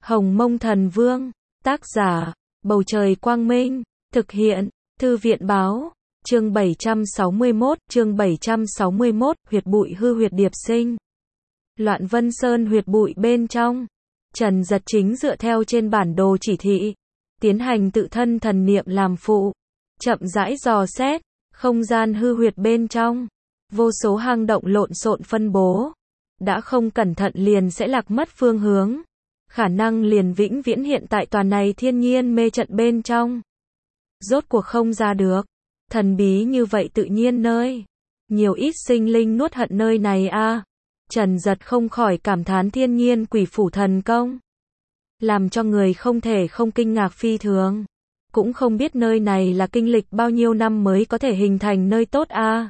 Hồng Mông Thần Vương, tác giả, Bầu Trời Quang Minh, thực hiện, Thư viện Báo, chương 761, huyệt bụi hư huyệt điệp sinh. Loạn Vân Sơn huyệt bụi bên trong, Trần Giật chính dựa theo trên bản đồ chỉ thị, tiến hành tự thân thần niệm làm phụ, chậm rãi dò xét, không gian hư huyệt bên trong, vô số hang động lộn xộn phân bố, đã không cẩn thận liền sẽ lạc mất phương hướng, khả năng liền vĩnh viễn hiện tại tòa này thiên nhiên mê trận bên trong. Rốt cuộc không ra được, thần bí như vậy tự nhiên nơi, nhiều ít sinh linh nuốt hận nơi này a. Trần Giật không khỏi cảm thán thiên nhiên quỷ phủ thần công, làm cho người không thể không kinh ngạc phi thường. Cũng không biết nơi này là kinh lịch bao nhiêu năm mới có thể hình thành nơi tốt a.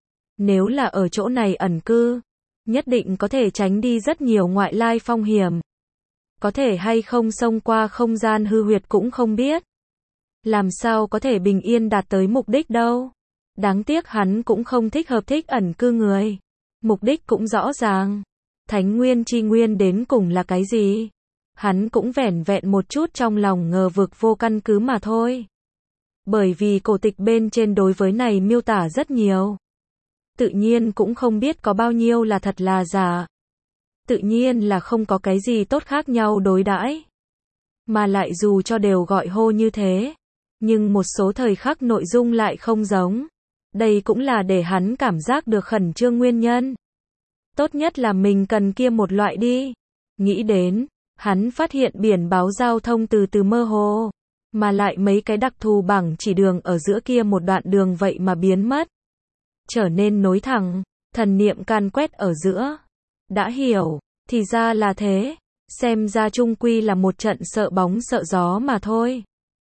Nếu là ở chỗ này ẩn cư, nhất định có thể tránh đi rất nhiều ngoại lai phong hiểm. Có thể hay không xông qua không gian hư huyệt cũng không biết. Làm sao có thể bình yên đạt tới mục đích đâu. Đáng tiếc hắn cũng không thích hợp thích ẩn cư người. Mục đích cũng rõ ràng. Thánh nguyên chi nguyên đến cùng là cái gì? Hắn cũng vẻn vẹn một chút trong lòng ngờ vực vô căn cứ mà thôi. Bởi vì cổ tịch bên trên đối với này miêu tả rất nhiều. Tự nhiên cũng không biết có bao nhiêu là thật là giả. Tự nhiên là không có cái gì tốt khác nhau đối đãi. Mà lại dù cho đều gọi hô như thế, nhưng một số thời khắc nội dung lại không giống. Đây cũng là để hắn cảm giác được khẩn trương nguyên nhân. Tốt nhất là mình cần kia một loại đi. Nghĩ đến, hắn phát hiện biển báo giao thông từ từ mơ hồ, mà lại mấy cái đặc thù bảng chỉ đường ở giữa kia một đoạn đường vậy mà biến mất. Trở nên nối thẳng, thần niệm can quét ở giữa. Đã hiểu, thì ra là thế, xem ra chung quy là một trận sợ bóng sợ gió mà thôi.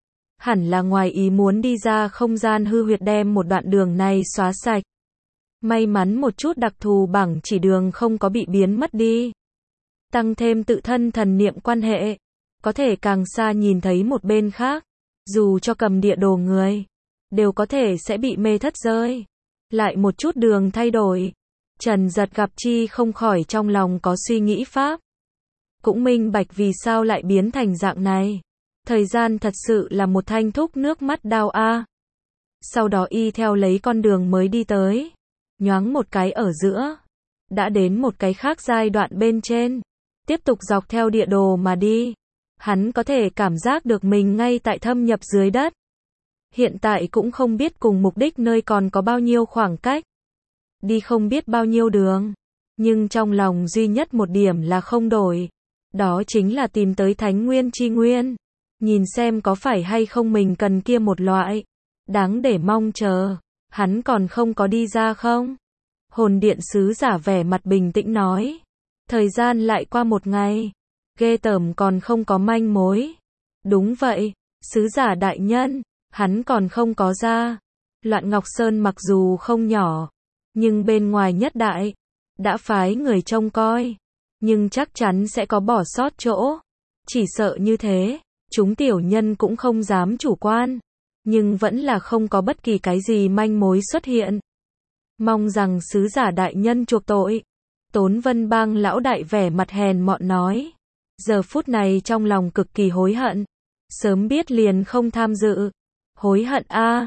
Hẳn là ngoài ý muốn đi ra không gian hư huyệt đem một đoạn đường này xóa sạch. May mắn một chút đặc thù bảng chỉ đường không có bị biến mất đi. Tăng thêm tự thân thần niệm quan hệ, có thể càng xa nhìn thấy một bên khác, dù cho cầm địa đồ người, đều có thể sẽ bị mê thất rơi. Lại một chút đường thay đổi. Trần Giật gặp chi không khỏi trong lòng có suy nghĩ pháp. Cũng minh bạch vì sao lại biến thành dạng này. Thời gian thật sự là một thanh thúc nước mắt đau a. Sau đó y theo lấy con đường mới đi tới. Nhoáng một cái ở giữa. Đã đến một cái khác giai đoạn bên trên. Tiếp tục dọc theo địa đồ mà đi. Hắn có thể cảm giác được mình ngay tại thâm nhập dưới đất. Hiện tại cũng không biết cùng mục đích nơi còn có bao nhiêu khoảng cách. Đi không biết bao nhiêu đường. Nhưng trong lòng duy nhất một điểm là không đổi. Đó chính là tìm tới thánh nguyên chi nguyên. Nhìn xem có phải hay không mình cần kia một loại. Đáng để mong chờ. Hắn còn không có đi ra không? Hồn điện sứ giả vẻ mặt bình tĩnh nói. Thời gian lại qua một ngày. Ghê tởm còn không có manh mối. Đúng vậy, sứ giả đại nhân. Hắn còn không có ra. Loạn Ngọc Sơn mặc dù không nhỏ, nhưng bên ngoài nhất đại, đã phái người trông coi, nhưng chắc chắn sẽ có bỏ sót chỗ. Chỉ sợ như thế, chúng tiểu nhân cũng không dám chủ quan, nhưng vẫn là không có bất kỳ cái gì manh mối xuất hiện. Mong rằng sứ giả đại nhân chuộc tội. Tốn Vân Bang lão đại vẻ mặt hèn mọn nói. Giờ phút này trong lòng cực kỳ hối hận. Sớm biết liền không tham dự. Hối hận a,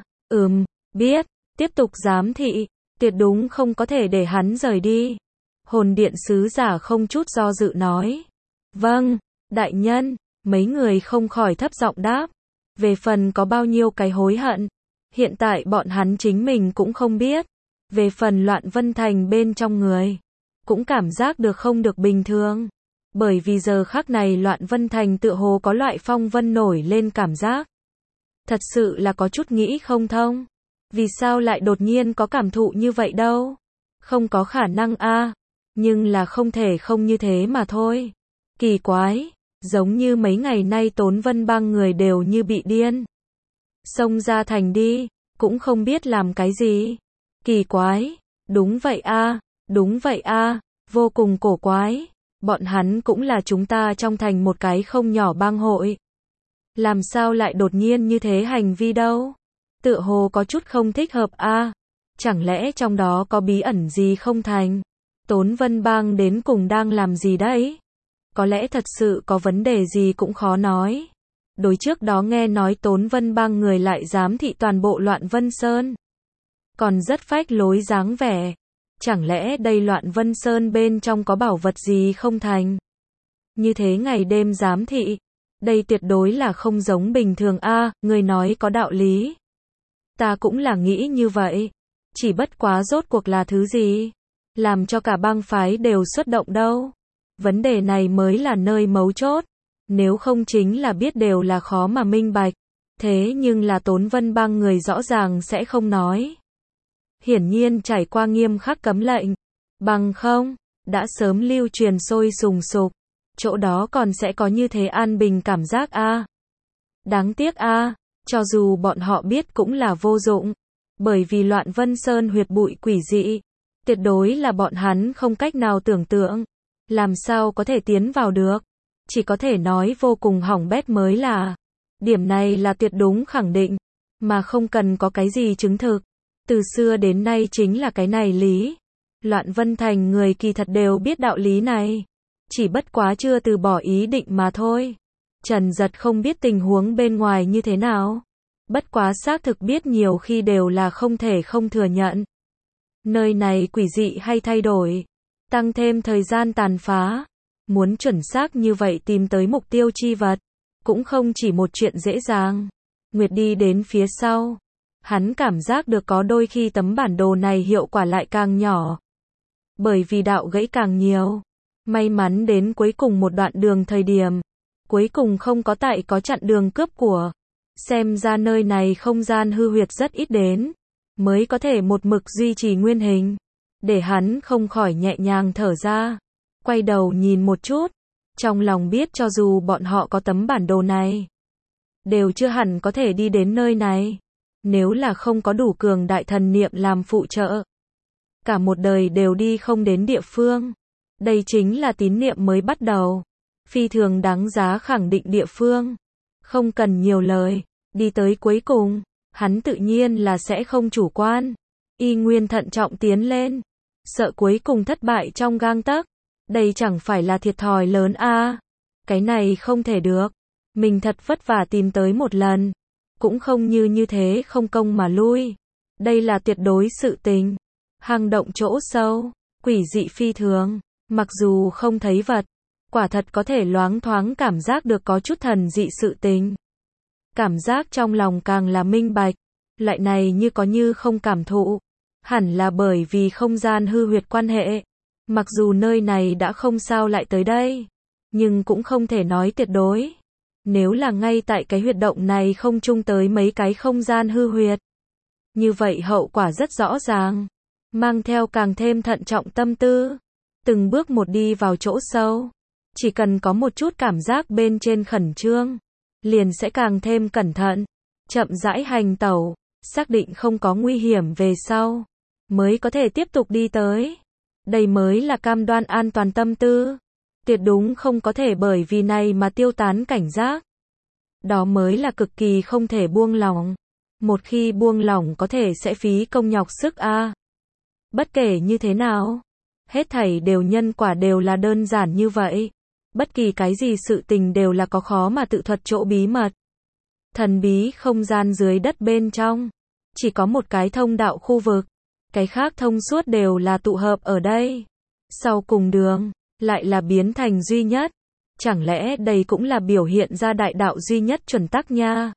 biết, tiếp tục giám thị, tuyệt đúng không có thể để hắn rời đi. Hồn điện sứ giả không chút do dự nói. Vâng, đại nhân, mấy người không khỏi thấp giọng đáp. Về phần có bao nhiêu cái hối hận, hiện tại bọn hắn chính mình cũng không biết. Về phần Loạn Vân Thành bên trong người, cũng cảm giác được không được bình thường. Bởi vì giờ khắc này Loạn Vân Thành tựa hồ có loại phong vân nổi lên cảm giác. Thật sự là có chút nghĩ không thông. Vì sao lại đột nhiên có cảm thụ như vậy đâu? Không có khả năng a, nhưng là không thể không như thế mà thôi. Kỳ quái, giống như mấy ngày nay Tốn Vân Bang người đều như bị điên. Xông ra thành đi, cũng không biết làm cái gì. Kỳ quái, đúng vậy a, vô cùng cổ quái. Bọn hắn cũng là chúng ta trong thành một cái không nhỏ bang hội. Làm sao lại đột nhiên như thế hành vi đâu? Tựa hồ có chút không thích hợp a. Chẳng lẽ trong đó có bí ẩn gì không thành? Tốn Vân Bang đến cùng đang làm gì đấy? có lẽ thật sự có vấn đề gì cũng khó nói. Đối trước đó nghe nói Tốn Vân Bang người lại giám thị toàn bộ Loạn Vân Sơn. Còn rất phách lối dáng vẻ. Chẳng lẽ đây Loạn Vân Sơn bên trong có bảo vật gì không thành? Như thế ngày đêm giám thị. Đây tuyệt đối là không giống bình thường a, người nói có đạo lý. Ta cũng là nghĩ như vậy. Chỉ bất quá rốt cuộc là thứ gì? Làm cho cả bang phái đều xuất động đâu. Vấn đề này mới là nơi mấu chốt. Nếu không chính là biết đều là khó mà minh bạch. Thế nhưng là Tốn Vân Bang người rõ ràng sẽ không nói. Hiển nhiên trải qua nghiêm khắc cấm lệnh. Bằng không, đã sớm lưu truyền sôi sùng sục. Chỗ đó còn sẽ có như thế an bình cảm giác a. Đáng tiếc a, cho dù bọn họ biết cũng là vô dụng. Bởi vì Loạn Vân Sơn huyệt bụi quỷ dị. Tuyệt đối là bọn hắn không cách nào tưởng tượng. Làm sao có thể tiến vào được. Chỉ có thể nói vô cùng hỏng bét mới là. Điểm này là tuyệt đúng khẳng định. Mà không cần có cái gì chứng thực. Từ xưa đến nay chính là cái này lý. Loạn Vân Thành người kỳ thật đều biết đạo lý này. Chỉ bất quá chưa từ bỏ ý định mà thôi. Trần Giật không biết tình huống bên ngoài như thế nào. Bất quá xác thực biết nhiều khi đều là không thể không thừa nhận. Nơi này quỷ dị hay thay đổi. Tăng thêm thời gian tàn phá. Muốn chuẩn xác như vậy tìm tới mục tiêu chi vật. Cũng không chỉ một chuyện dễ dàng. Nguyệt đi đến phía sau. Hắn cảm giác được có đôi khi tấm bản đồ này hiệu quả lại càng nhỏ. Bởi vì đạo gãy càng nhiều. May mắn đến cuối cùng một đoạn đường thời điểm. Cuối cùng không có có chặn đường cướp của. Xem ra nơi này không gian hư huyệt rất ít đến. Mới có thể một mực duy trì nguyên hình. Để hắn không khỏi nhẹ nhàng thở ra. Quay đầu nhìn một chút. Trong lòng biết cho dù bọn họ có tấm bản đồ này. Đều chưa hẳn có thể đi đến nơi này. Nếu là không có đủ cường đại thần niệm làm phụ trợ. Cả một đời đều đi không đến địa phương. Đây chính là tín niệm mới bắt đầu. Phi thường đáng giá khẳng định địa phương. Không cần nhiều lời. Đi tới cuối cùng. Hắn tự nhiên là sẽ không chủ quan. Y nguyên thận trọng tiến lên. Sợ cuối cùng thất bại trong gang tấc. Đây chẳng phải là thiệt thòi lớn a. Cái này không thể được. Mình thật vất vả tìm tới một lần. Cũng không như thế không công mà lui. Đây là tuyệt đối sự tình. Hang động chỗ sâu. Quỷ dị phi thường. Mặc dù không thấy vật. Quả thật có thể loáng thoáng cảm giác được có chút thần dị sự tình. Cảm giác trong lòng càng là minh bạch. Loại này như có như không cảm thụ. Hẳn là bởi vì không gian hư huyệt quan hệ. Mặc dù nơi này đã không sao lại tới đây. Nhưng cũng không thể nói tuyệt đối. Nếu là ngay tại cái huyệt động này không chung tới mấy cái không gian hư huyệt. Như vậy hậu quả rất rõ ràng. Mang theo càng thêm thận trọng tâm tư. Từng bước một đi vào chỗ sâu. Chỉ cần có một chút cảm giác bên trên khẩn trương. Liền sẽ càng thêm cẩn thận. Chậm rãi hành tẩu. Xác định không có nguy hiểm về sau. Mới có thể tiếp tục đi tới. Đây mới là cam đoan an toàn tâm tư. Tuyệt đúng không có thể bởi vì này mà tiêu tán cảnh giác. Đó mới là cực kỳ không thể buông lỏng. Một khi buông lỏng có thể sẽ phí công nhọc sức a. Bất kể như thế nào. Hết thảy đều nhân quả đều là đơn giản như vậy. Bất kỳ cái gì sự tình đều là có khó mà tự thuật chỗ bí mật. Thần bí không gian dưới đất bên trong. Chỉ có một cái thông đạo khu vực. Cái khác thông suốt đều là tụ hợp ở đây. Sau cùng đường, lại là biến thành duy nhất. Chẳng lẽ đây cũng là biểu hiện ra đại đạo duy nhất chuẩn tắc nha?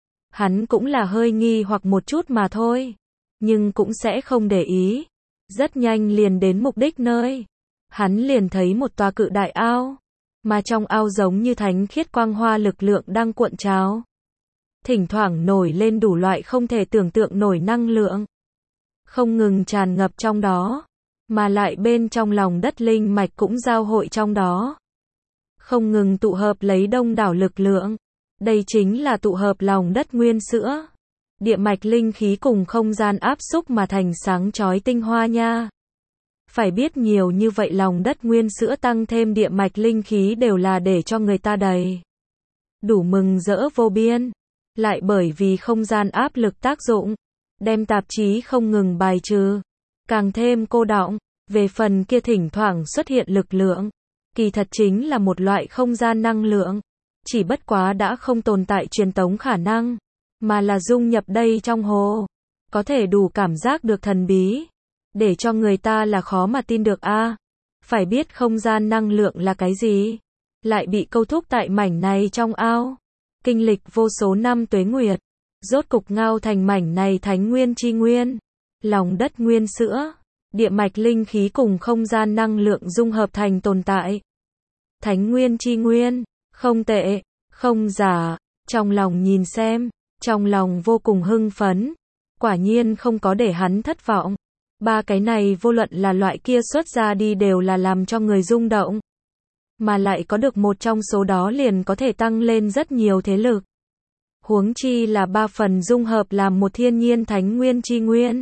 Hắn cũng là hơi nghi hoặc một chút mà thôi. Nhưng cũng sẽ không để ý. Rất nhanh liền đến mục đích nơi. Hắn liền thấy một tòa cự đại ao. Mà trong ao giống như thánh khiết quang hoa lực lượng đang cuộn trào. Thỉnh thoảng nổi lên đủ loại không thể tưởng tượng nổi năng lượng. Không ngừng tràn ngập trong đó. Mà lại bên trong lòng đất linh mạch cũng giao hội trong đó. Không ngừng tụ hợp lấy đông đảo lực lượng. Đây chính là tụ hợp lòng đất nguyên sữa. Địa mạch linh khí cùng không gian áp xúc mà thành sáng chói tinh hoa nha. Phải biết nhiều như vậy lòng đất nguyên sữa tăng thêm địa mạch linh khí đều là để cho người ta đầy. Đủ mừng rỡ vô biên. Lại bởi vì không gian áp lực tác dụng. Đem tạp chí không ngừng bài trừ. Càng thêm cô đọng. Về phần kia thỉnh thoảng xuất hiện lực lượng. kỳ thật chính là một loại không gian năng lượng. Chỉ bất quá đã không tồn tại truyền tống khả năng, mà là dung nhập đây trong hồ. Có thể đủ cảm giác được thần bí, để cho người ta là khó mà tin được a. Phải biết không gian năng lượng là cái gì, lại bị câu thúc tại mảnh này trong ao. Kinh lịch vô số năm tuế nguyệt, rốt cục ngao thành mảnh này thánh nguyên chi nguyên. Lòng đất nguyên sữa, địa mạch linh khí cùng không gian năng lượng dung hợp thành tồn tại. Thánh nguyên chi nguyên, không tệ, không giả, trong lòng nhìn xem, trong lòng vô cùng hưng phấn. Quả nhiên không có để hắn thất vọng. Ba cái này vô luận là loại kia xuất ra đi đều là làm cho người rung động. Mà lại có được một trong số đó liền có thể tăng lên rất nhiều thế lực. Huống chi là ba phần dung hợp làm một thiên nhiên thánh nguyên chi nguyên.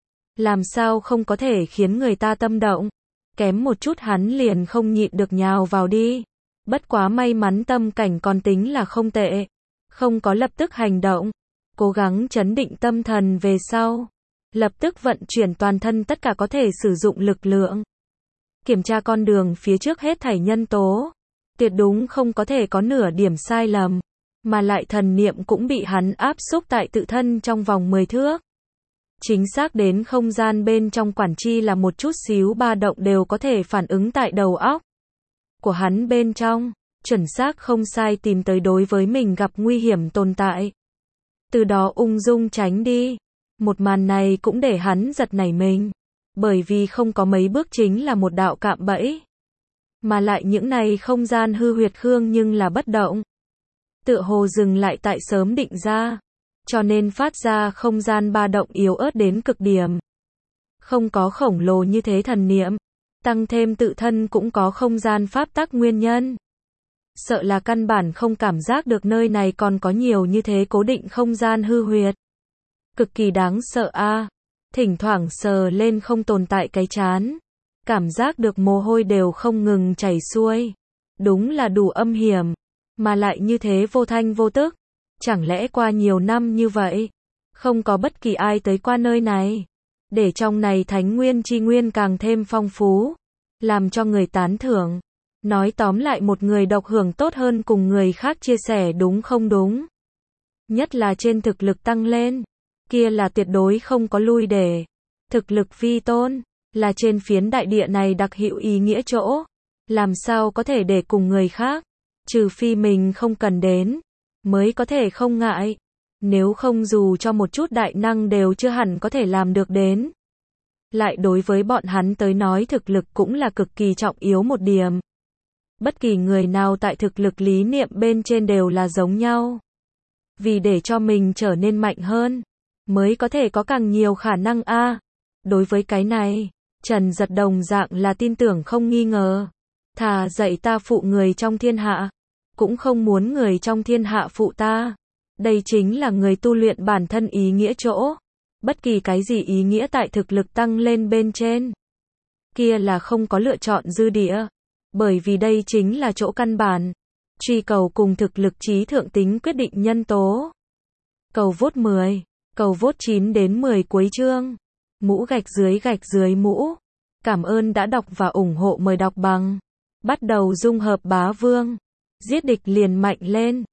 Làm sao không có thể khiến người ta tâm động. Kém một chút hắn liền không nhịn được nhào vào đi. Bất quá may mắn tâm cảnh còn tính là không tệ. Không có lập tức hành động. Cố gắng trấn định tâm thần về sau. Lập tức vận chuyển toàn thân tất cả có thể sử dụng lực lượng. Kiểm tra con đường phía trước hết thảy nhân tố. Tuyệt đúng không có thể có nửa điểm sai lầm. Mà lại thần niệm cũng bị hắn áp xúc tại tự thân trong vòng 10 thước. Chính xác đến không gian bên trong quản chi là một chút xíu ba động đều có thể phản ứng tại đầu óc của hắn bên trong. Chuẩn xác không sai tìm tới đối với mình gặp nguy hiểm tồn tại. Từ đó ung dung tránh đi. Một màn này cũng để hắn giật nảy mình. Bởi vì không có mấy bước chính là một đạo cạm bẫy. Mà lại những này không gian hư huyệt khương nhưng là bất động. Tựa hồ dừng lại tại sớm định ra. Cho nên phát ra không gian ba động yếu ớt đến cực điểm. Không có khổng lồ như thế thần niệm. Tăng thêm tự thân cũng có không gian pháp tắc nguyên nhân. Sợ là căn bản không cảm giác được nơi này còn có nhiều như thế cố định không gian hư huyệt. Cực kỳ đáng sợ a. Thỉnh thoảng sờ lên không tồn tại cái chán. Cảm giác được mồ hôi đều không ngừng chảy xuôi. Đúng là đủ âm hiểm. Mà lại như thế vô thanh vô tức. Chẳng lẽ qua nhiều năm như vậy, không có bất kỳ ai tới qua nơi này. Để trong này thánh nguyên chi nguyên càng thêm phong phú. Làm cho người tán thưởng. Nói tóm lại một người độc hưởng tốt hơn cùng người khác chia sẻ đúng không đúng. Nhất là trên thực lực tăng lên. Kia là tuyệt đối không có lui để. Thực lực vi tôn, là trên phiến đại địa này đặc hữu ý nghĩa chỗ. Làm sao có thể để cùng người khác. Trừ phi mình không cần đến. Mới có thể không ngại. Nếu không dù cho một chút đại năng đều chưa hẳn có thể làm được đến. Lại đối với bọn hắn tới nói thực lực cũng là cực kỳ trọng yếu một điểm. Bất kỳ người nào tại thực lực lý niệm bên trên đều là giống nhau. Vì để cho mình trở nên mạnh hơn, mới có thể có càng nhiều khả năng a. Đối với cái này, Trần Giật đồng dạng là tin tưởng không nghi ngờ. Thà dạy ta phụ người trong thiên hạ, cũng không muốn người trong thiên hạ phụ ta. Đây chính là người tu luyện bản thân ý nghĩa chỗ. Bất kỳ cái gì ý nghĩa tại thực lực tăng lên bên trên. Kia là không có lựa chọn dư địa. Bởi vì đây chính là chỗ căn bản. Truy cầu cùng thực lực trí thượng tính quyết định nhân tố. Cầu vote 10. Cầu vote 9 đến 10 cuối chương. Mũ gạch dưới mũ. Cảm ơn đã đọc và ủng hộ, mời đọc bằng. Bắt đầu dung hợp bá vương. Giết địch liền mạnh lên.